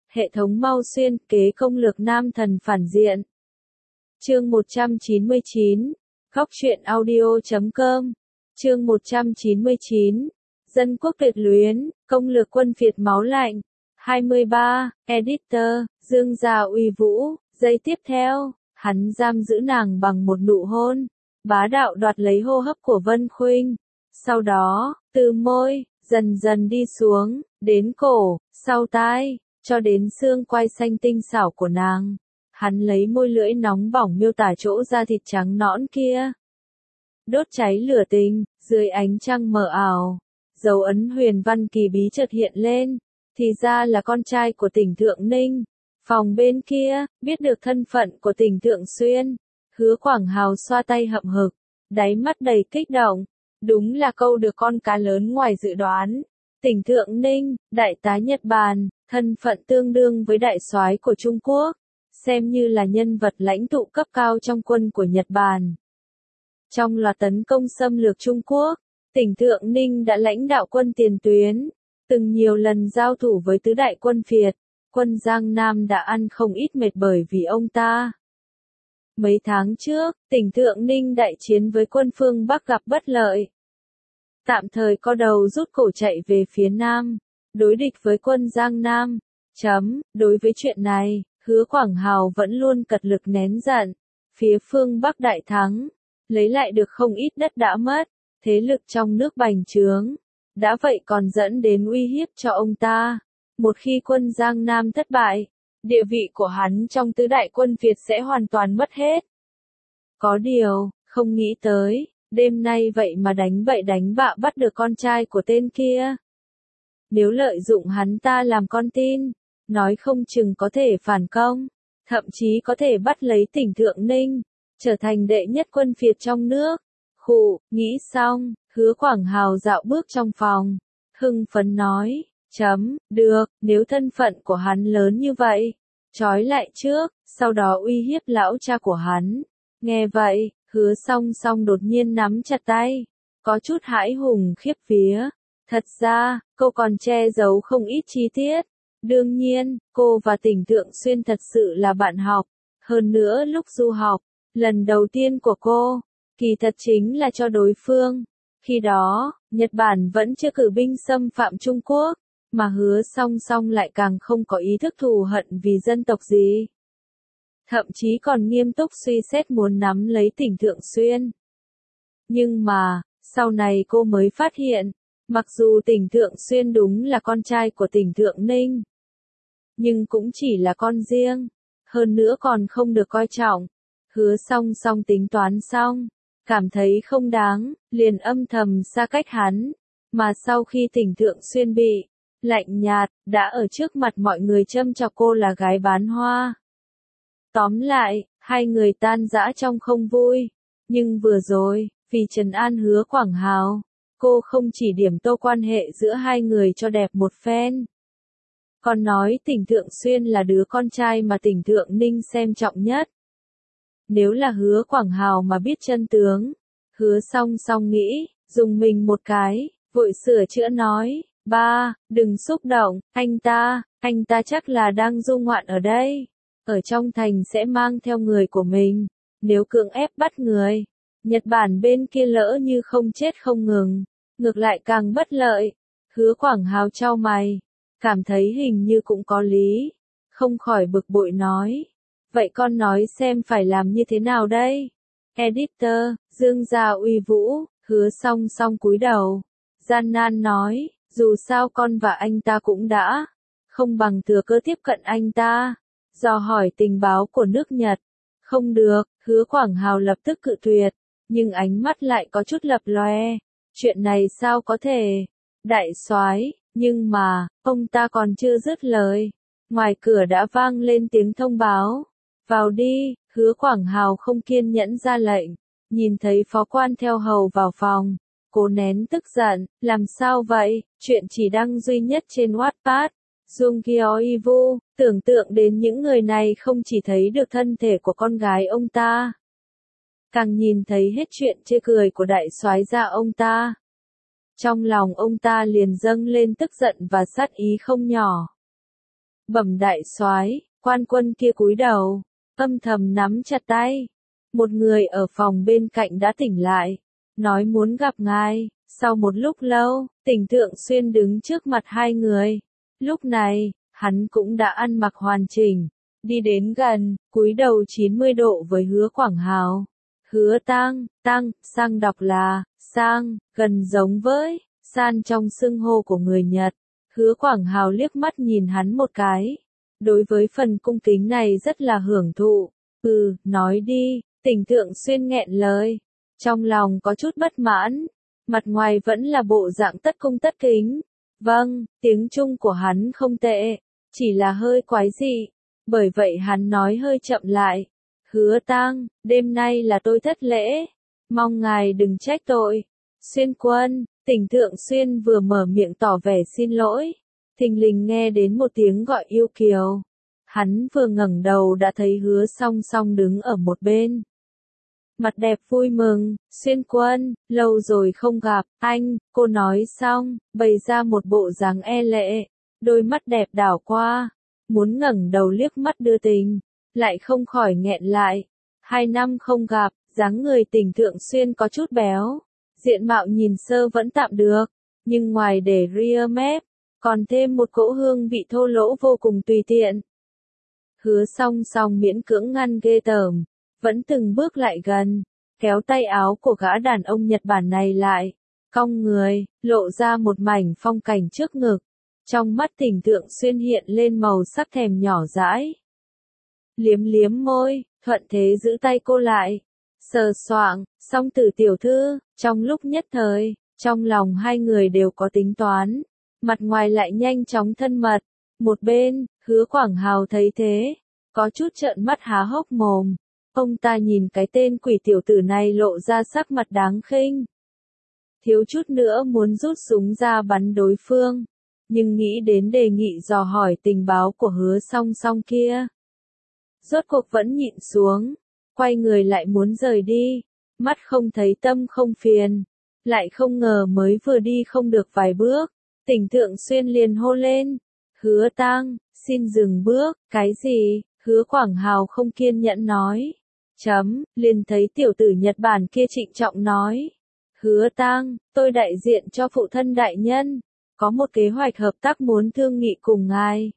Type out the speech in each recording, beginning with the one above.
Hệ thống mau xuyên kế công lược nam thần phản diện. Chương 199. Góc truyện audio.com. Chương 199. Dân quốc tuyệt luyến, công lược quân Việt máu lạnh. 23. Editor, Dương Gia uy vũ. Giây tiếp theo, hắn giam giữ nàng bằng một nụ hôn, bá đạo đoạt lấy hô hấp của Vân Khuynh. Sau đó, từ môi, dần dần đi xuống, đến cổ, sau tai, cho đến xương quai xanh tinh xảo của nàng. Hắn lấy môi lưỡi nóng bỏng miêu tả chỗ da thịt trắng nõn kia. Đốt cháy lửa tình, dưới ánh trăng mờ ảo, dấu ấn huyền văn kỳ bí chợt hiện lên, thì ra là con trai của Tỉnh Thượng Ninh. Phòng bên kia, biết được thân phận của Tỉnh Thượng Xuyên, Hứa Quảng Hào xoa tay hậm hực, đáy mắt đầy kích động. Đúng là câu được con cá lớn ngoài dự đoán. Tỉnh Thượng Ninh, đại tá Nhật Bản, thân phận tương đương với đại soái của Trung Quốc, xem như là nhân vật lãnh tụ cấp cao trong quân của Nhật Bản. Trong loạt tấn công xâm lược Trung Quốc, Tỉnh Thượng Ninh đã lãnh đạo quân tiền tuyến, từng nhiều lần giao thủ với tứ đại quân Việt, quân Giang Nam đã ăn không ít mệt bởi vì ông ta. Mấy tháng trước, Tỉnh Thượng Ninh đại chiến với quân phương Bắc gặp bất lợi. Tạm thời co đầu rút cổ chạy về phía Nam, đối địch với quân Giang Nam. Đối với chuyện này, Hứa Quảng Hào vẫn luôn cật lực nén giận. Phía phương Bắc đại thắng, lấy lại được không ít đất đã mất, thế lực trong nước bành trướng. Đã vậy còn dẫn đến uy hiếp cho ông ta. Một khi quân Giang Nam thất bại, địa vị của hắn trong tứ đại quân Việt sẽ hoàn toàn mất hết. Có điều, không nghĩ tới, đêm nay vậy mà đánh bậy đánh bạ bắt được con trai của tên kia. Nếu lợi dụng hắn ta làm con tin, nói không chừng có thể phản công, thậm chí có thể bắt lấy Tỉnh Thượng Ninh, trở thành đệ nhất quân Việt trong nước. Nghĩ xong, Hứa Quảng Hào dạo bước trong phòng, hưng phấn nói, được, nếu thân phận của hắn lớn như vậy, trói lại trước, sau đó uy hiếp lão cha của hắn. Nghe vậy, Hứa Song Song đột nhiên nắm chặt tay, có chút hãi hùng khiếp vía. Thật ra, cô còn che giấu không ít chi tiết. Đương nhiên, cô và Tỉnh Thượng Xuyên thật sự là bạn học. Hơn nữa lúc du học, lần đầu tiên của cô, kỳ thật chính là cho đối phương. Khi đó, Nhật Bản vẫn chưa cử binh xâm phạm Trung Quốc, mà Hứa Song Song lại càng không có ý thức thù hận vì dân tộc gì. Thậm chí còn nghiêm túc suy xét muốn nắm lấy Tỉnh Thượng Xuyên. Nhưng mà, sau này cô mới phát hiện, mặc dù Tỉnh Thượng Xuyên đúng là con trai của Tỉnh Thượng Ninh, nhưng cũng chỉ là con riêng, hơn nữa còn không được coi trọng. Hứa Song Song tính toán xong, cảm thấy không đáng, liền âm thầm xa cách hắn. Mà sau khi Tỉnh Thượng Xuyên bị lạnh nhạt, đã ở trước mặt mọi người châm chọc cô là gái bán hoa. Tóm lại, hai người tan rã trong không vui. Nhưng vừa rồi, vì trấn an Hứa Quảng Hào, cô không chỉ điểm tô quan hệ giữa hai người cho đẹp một phen, còn nói Tỉnh Thượng Xuyên là đứa con trai mà Tỉnh Thượng Ninh xem trọng nhất. Nếu là Hứa Quảng Hào mà biết chân tướng, Hứa Song Song nghĩ, dùng mình một cái, vội sửa chữa nói, ba, đừng xúc động, anh ta chắc là đang du ngoạn ở đây. Ở trong thành sẽ mang theo người của mình, nếu cưỡng ép bắt người, Nhật Bản bên kia lỡ như không chết không ngừng, ngược lại càng bất lợi. Hứa Quảng Hào chau mày, cảm thấy hình như cũng có lý, không khỏi bực bội nói, vậy con nói xem phải làm như thế nào đây? Editor, Dương Gia uy vũ. Hứa Song Song cúi đầu, gian nan nói, dù sao con và anh ta cũng đã không bằng thừa cơ tiếp cận anh ta, dò hỏi tình báo của nước Nhật. Không được, Hứa Quảng Hào lập tức cự tuyệt, nhưng ánh mắt lại có chút lập loe. Chuyện này sao có thể? Đại soái, nhưng mà, ông ta còn chưa dứt lời. Ngoài cửa đã vang lên tiếng thông báo. Vào đi. Hứa Quảng Hào không kiên nhẫn ra lệnh. Nhìn thấy phó quan theo hầu vào phòng, cố nén tức giận, làm sao vậy? Chuyện chỉ đăng duy nhất trên Wattpad. Dung Kyoivu, tưởng tượng đến những người này không chỉ thấy được thân thể của con gái ông ta, càng nhìn thấy hết chuyện chê cười của đại soái gia ông ta. Trong lòng ông ta liền dâng lên tức giận và sát ý không nhỏ. Bẩm đại soái, quan quân kia cúi đầu, âm thầm nắm chặt tay. Một người ở phòng bên cạnh đã tỉnh lại, nói muốn gặp ngài. Sau một lúc lâu, Tỉnh Thượng Xuyên đứng trước mặt hai người. Lúc này, hắn cũng đã ăn mặc hoàn chỉnh, đi đến gần, cúi đầu 90 độ với Hứa Quảng Hào. Hứa Tăng, sang đọc là, sang, gần giống với, san trong xưng hô của người Nhật. Hứa Quảng Hào liếc mắt nhìn hắn một cái. Đối với phần cung kính này rất là hưởng thụ. Nói đi, Tỉnh Thượng Xuyên nghẹn lời. Trong lòng có chút bất mãn. Mặt ngoài vẫn là bộ dạng tất cung tất kính. Vâng, tiếng Trung của hắn không tệ. Chỉ là hơi quái dị. Bởi vậy hắn nói hơi chậm lại. Hứa Tăng, đêm nay là tôi thất lễ. Mong ngài đừng trách tội. Xuyên quân, Tỉnh Thượng Xuyên vừa mở miệng tỏ vẻ xin lỗi. Thình lình nghe đến một tiếng gọi yêu kiều. Hắn vừa ngẩng đầu đã thấy Hứa Song Song đứng ở một bên. Mặt đẹp vui mừng, Xuyên quân, lâu rồi không gặp, anh, cô nói xong, bày ra một bộ dáng e lệ, đôi mắt đẹp đảo qua, muốn ngẩng đầu liếc mắt đưa tình, lại không khỏi nghẹn lại. 2 năm không gặp, dáng người Tỉnh Thượng Xuyên có chút béo, diện mạo nhìn sơ vẫn tạm được, nhưng ngoài để ria mép, còn thêm một cỗ hương vị thô lỗ vô cùng tùy tiện. Hứa Song Song miễn cưỡng ngăn ghê tởm, vẫn từng bước lại gần, kéo tay áo của gã đàn ông Nhật Bản này lại, cong người, lộ ra một mảnh phong cảnh trước ngực. Trong mắt Tỉnh Thượng Xuyên hiện lên màu sắc thèm nhỏ dãi. Liếm liếm môi, thuận thế giữ tay cô lại. Sờ soạng, Song Tử tiểu thư, trong lúc nhất thời, trong lòng hai người đều có tính toán. Mặt ngoài lại nhanh chóng thân mật. Một bên, Hứa Quảng Hào thấy thế, có chút trợn mắt há hốc mồm. Ông ta nhìn cái tên quỷ tiểu tử này lộ ra sắc mặt đáng khinh. Thiếu chút nữa muốn rút súng ra bắn đối phương. Nhưng nghĩ đến đề nghị dò hỏi tình báo của Hứa Song Song kia. Rốt cuộc vẫn nhịn xuống. Quay người lại muốn rời đi. Mắt không thấy tâm không phiền. Lại không ngờ mới vừa đi không được vài bước. Tỉnh Thượng Xuyên liền hô lên. Hứa Tăng, xin dừng bước. Cái gì? Hứa Quảng Hào không kiên nhẫn nói. Liền thấy tiểu tử Nhật Bản kia trịnh trọng nói. Hứa Tăng, tôi đại diện cho phụ thân đại nhân. Có một kế hoạch hợp tác muốn thương nghị cùng ngài.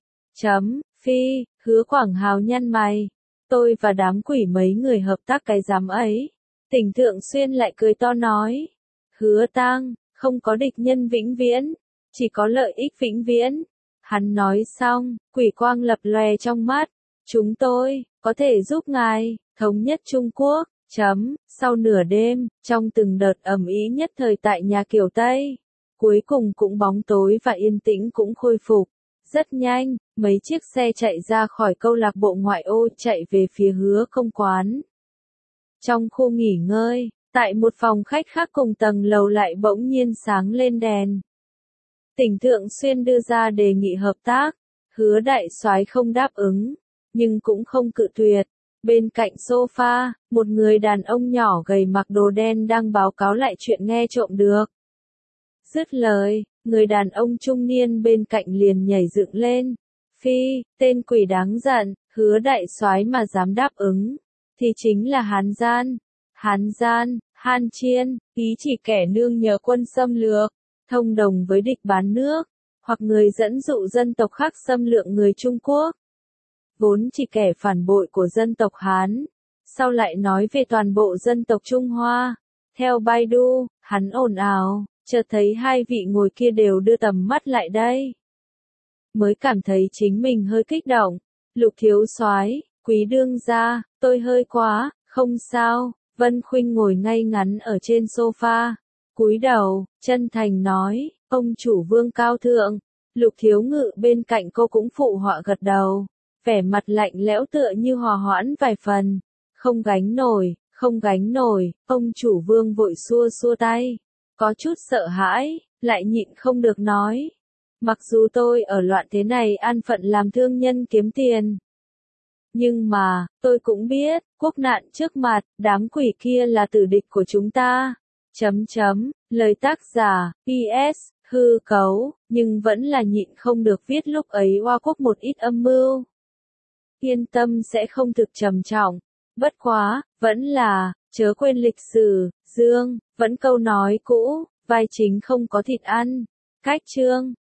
Phi, Hứa Quảng Hào nhăn mày. Tôi và đám quỷ mấy người hợp tác cái giám ấy. Tỉnh Thượng Xuyên lại cười to nói. Hứa Tăng, không có địch nhân vĩnh viễn. Chỉ có lợi ích vĩnh viễn. Hắn nói xong, quỷ quang lập lòe trong mắt. Chúng tôi, có thể giúp ngài, thống nhất Trung Quốc. Sau nửa đêm, trong từng đợt ầm ĩ nhất thời tại nhà Kiều Tây. Cuối cùng cũng bóng tối và yên tĩnh cũng khôi phục. Rất nhanh, mấy chiếc xe chạy ra khỏi câu lạc bộ ngoại ô chạy về phía Hứa Công quán. Trong khu nghỉ ngơi, tại một phòng khách khác cùng tầng lầu lại bỗng nhiên sáng lên đèn. Tỉnh Thượng Xuyên đưa ra đề nghị hợp tác, Hứa đại soái không đáp ứng, nhưng cũng không cự tuyệt. Bên cạnh sofa, một người đàn ông nhỏ gầy mặc đồ đen đang báo cáo lại chuyện nghe trộm được. Dứt lời, người đàn ông trung niên bên cạnh liền nhảy dựng lên. Phi, tên quỷ đáng giận, Hứa đại soái mà dám đáp ứng, thì chính là Hán gian. Hán gian, Han Chiên, ý chỉ kẻ nương nhờ quân xâm lược, thông đồng với địch bán nước, hoặc người dẫn dụ dân tộc khác xâm lược người Trung Quốc. Vốn chỉ kẻ phản bội của dân tộc Hán, sau lại nói về toàn bộ dân tộc Trung Hoa. Theo Baidu, hắn ồn ào, chợt thấy hai vị ngồi kia đều đưa tầm mắt lại đây. Mới cảm thấy chính mình hơi kích động. Lục thiếu soái, Quý đương gia, tôi hơi quá, không sao. Vân Khuynh ngồi ngay ngắn ở trên sofa, cúi đầu, chân thành nói, ông chủ Vương cao thượng. Lục thiếu ngự bên cạnh cô cũng phụ họa gật đầu, vẻ mặt lạnh lẽo tựa như hòa hoãn vài phần. Không gánh nổi, ông chủ Vương vội xua xua tay, có chút sợ hãi, lại nhịn không được nói. Mặc dù tôi ở loạn thế này an phận làm thương nhân kiếm tiền, nhưng mà, tôi cũng biết, quốc nạn trước mặt, đám quỷ kia là tử địch của chúng ta. Lời tác giả, PS, hư cấu, nhưng vẫn là nhịn không được viết lúc ấy Hoa Quốc một ít âm mưu. Yên tâm sẽ không thực trầm trọng. Bất quá, vẫn là, chớ quên lịch sử, Dương, vẫn câu nói cũ, vai chính không có thịt ăn. Cách chương